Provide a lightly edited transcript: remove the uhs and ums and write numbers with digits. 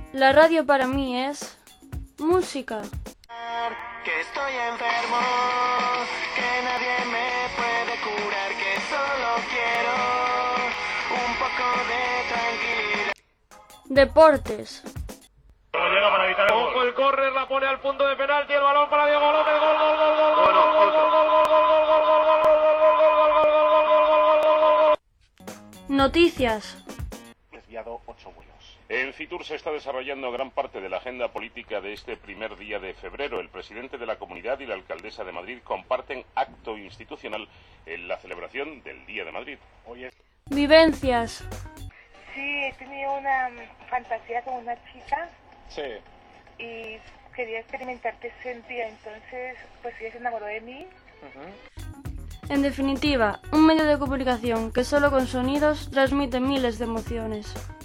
La radio para mí es música. Que estoy enfermo, que nadie me puede curar, que solo quiero un poco de tranquilidad. Deportes. Llega para evitar el gol. Ojo, el córner la pone al punto de penalti, el balón para Diego López, gol, gol, gol, gol, gol, gol, gol, gol, gol, gol, gol, gol. Noticias. Desviado 8 vuelos. En Fitur se está desarrollando gran parte de la agenda política de este primer día de febrero. El presidente de la comunidad y la alcaldesa de Madrid comparten acto institucional en la celebración del Día de Madrid. Hoy es... Vivencias. Sí, he tenido una fantasía con una chica. Sí. Y quería experimentar qué sentía, entonces pues ella se enamoró de mí. En definitiva, un medio de comunicación que solo con sonidos transmite miles de emociones.